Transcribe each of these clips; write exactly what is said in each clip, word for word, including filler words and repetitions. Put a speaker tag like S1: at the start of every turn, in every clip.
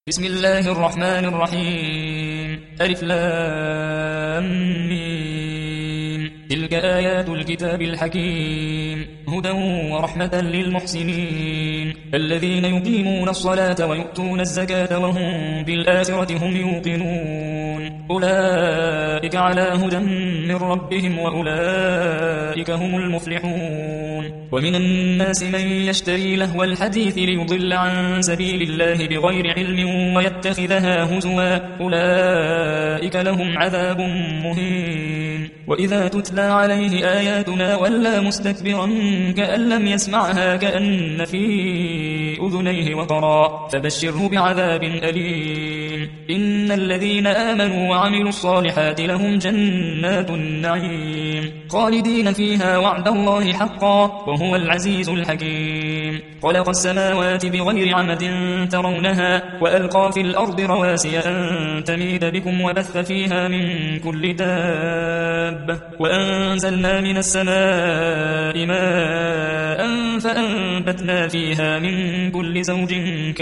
S1: بسم الله الرحمن الرحيم ألف لام ميم. تلك آيات الكتاب الحكيم هدى ورحمة للمحسنين الذين يقيمون الصلاة ويؤتون الزكاة وهم بالآخرة هم يوقنون أولئك على هدى من ربهم وأولئك هم المفلحون. ومن الناس من يشتري لهو الحديث ليضل عن سبيل الله بغير علم ويتخذها هزوا أولئك لهم عذاب مهين. وإذا تتلى عليه آياتنا ولى مستكبرا كأن لم يسمعها كأن في أذنيه وقرا فبشره بعذاب أليم. إن الذين آمنوا وعملوا الصالحات لهم جنات النعيم خالدين فيها وعد الله حقا وهو العزيز الحكيم. خلق السماوات بغير عمد ترونها وألقى في الأرض رواسي أن تميد بكم وبث فيها من كل دابة وأنزلنا من السماء ماء فأنبتنا فيها من كل زوج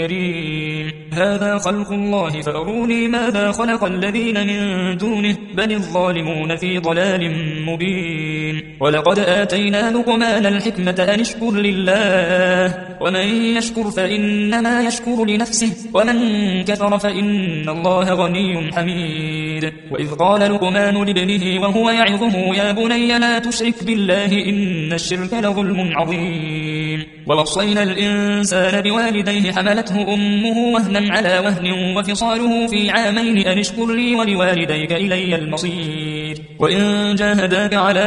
S1: كريم. هذا خلق الله فأروني ماذا خلق الذين من دونه بل الظالمون في ضلال مبين. ولقد آتينا لقمان الحكمة أن اشكر لله ومن يشكر فإنما يشكر لنفسه ومن كفر فإن الله غني حميد. وإذ قال لقمان لابنه وهو يعظه يا بني لا تشرك بالله إن الشرك لظلم عظيم. ووصينا الإنسان بوالديه حملته أمه وهنا على وهن وفصاله في عامين أن اشكر لي ولوالديك إلي المصير. وإن جاهداك على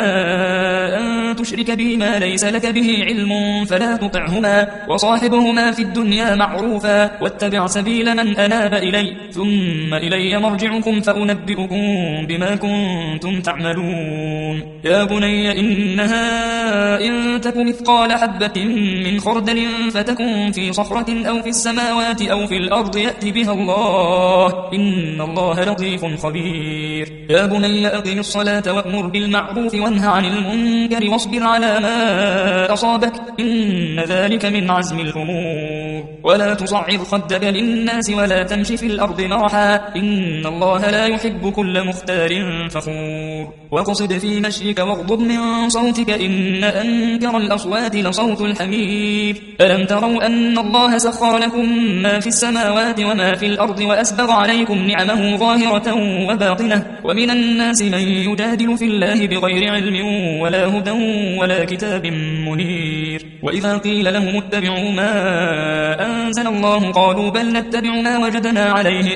S1: أن تشرك بي ما ليس لك به علم فلا تطعهما وصاحبهما في الدنيا معروفا واتبع سبيل من أناب إلي ثم إلي مرجعكم فأنبئكم بما كنتم تعملون. يا بني إنها إن تك مثقال حبة من خردل فتكن في صخرة أو في السماوات أو في الأرض يأتي بها الله إن الله لطيف خبير. يا بني أقم الصلاة وأمر بالمعروف وانه عن المنكر واصبر على ما أصابك إن ذلك من عزم الأمور. ولا تصعر خدك للناس ولا تمشي في الأرض مرحا إن الله لا يحب كل مختار فخور. واقصد في مشيك واغضض من صوتك إن أنكر الأصوات لصوت الحمير. ألم تروا أن الله سخر لكم ما في السماوات وما في الأرض وأسبغ عليكم نعمه ظاهرة وباطنة ومن الناس من يجادل في الله بغير علم ولا هدى ولا كتاب منير. وإذا قيل لهم اتبعوا ما أنزل الله قالوا بل نتبع ما وجدنا عليه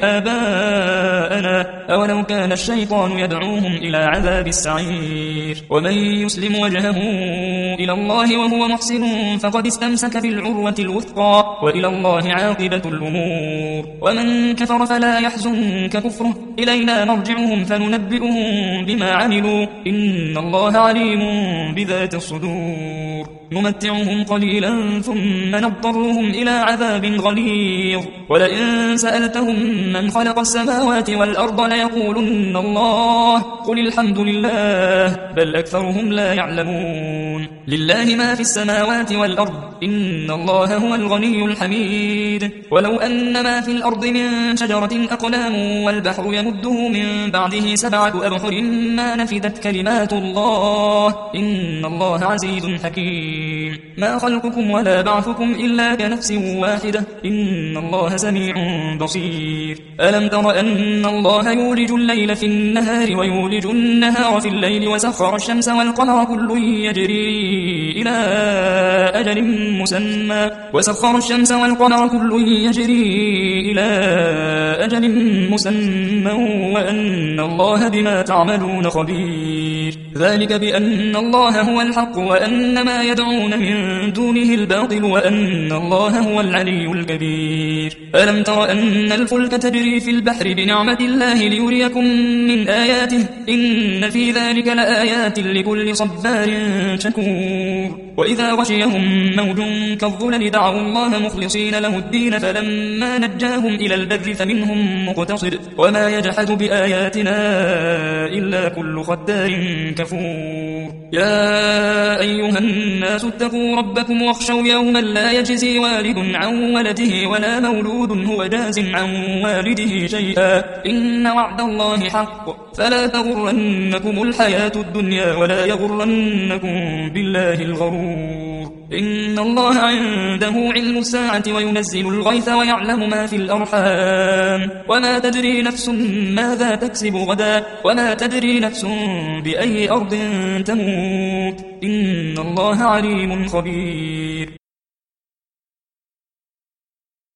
S1: آباءنا أولو كان الشيطان يدعوهم إلى عذاب السعير. ومن يسلم وجهه إلى الله وهو محسن فقد استمسك بالعروة الوثقى وإلى الله عاقبة الأمور. ومن كفر فلا يحزنك كفره إلينا مرجعهم فننبئهم بما عملوا إن الله عليم بذات الصدور. نمتعهم قليلا ثم نضطرهم إلى عذاب غليظ. ولئن سألتهم من خلق السماوات والأرض ليقولن الله قل الحمد لله بل أكثرهم لا يعلمون. لله ما في السماوات والأرض إن الله هو الغني الحميد. ولو أن ما في الأرض من شجرة أقلام والبحر يمده من بعده سبعة أبحر ما نفدت كلمات الله إن الله عزيز حكيم. ما خلقكم ولا بعثكم إلا كنفس واحدة إن الله سميع بصير. ألم تر أن الله يولج الليل في النهار ويولج النهار في الليل وسخر الشمس والقمر كل يجري إلى أجل مسمى وسخر الشمس والقمر كل يجري إلى أجل مسمى وأن الله بما تعملون خبير. ذلك بأن الله هو الحق وأن ما يدعون من دونه الباطل وأن الله هو العلي الكبير. ألم تر أن الفلك تجري في البحر بنعمة الله ليريكم من آياته إن في ذلك لآيات لكل صبار شكور. كفور وإذا غشيهم موج كالظلل دعوا الله مخلصين له الدين فلما نجاهم إلى البر فمنهم مقتصد وما يجحد بآياتنا إلا كل ختار كفور يا أيها الناس اتقوا ربكم واخشوا يوما لا يجزي والد عن ولده ولا مولود هو جاز عن والده شيئا إن وعد الله حق فلا تغرنكم الحياة الدنيا ولا يغرنكم بالله الغرور إن الله عنده علم الساعة وينزل الغيث ويعلم ما في الأرحام وما تدري نفس ماذا تكسب غدا وما تدري نفس بأي أرض تموت إن الله عليم خبير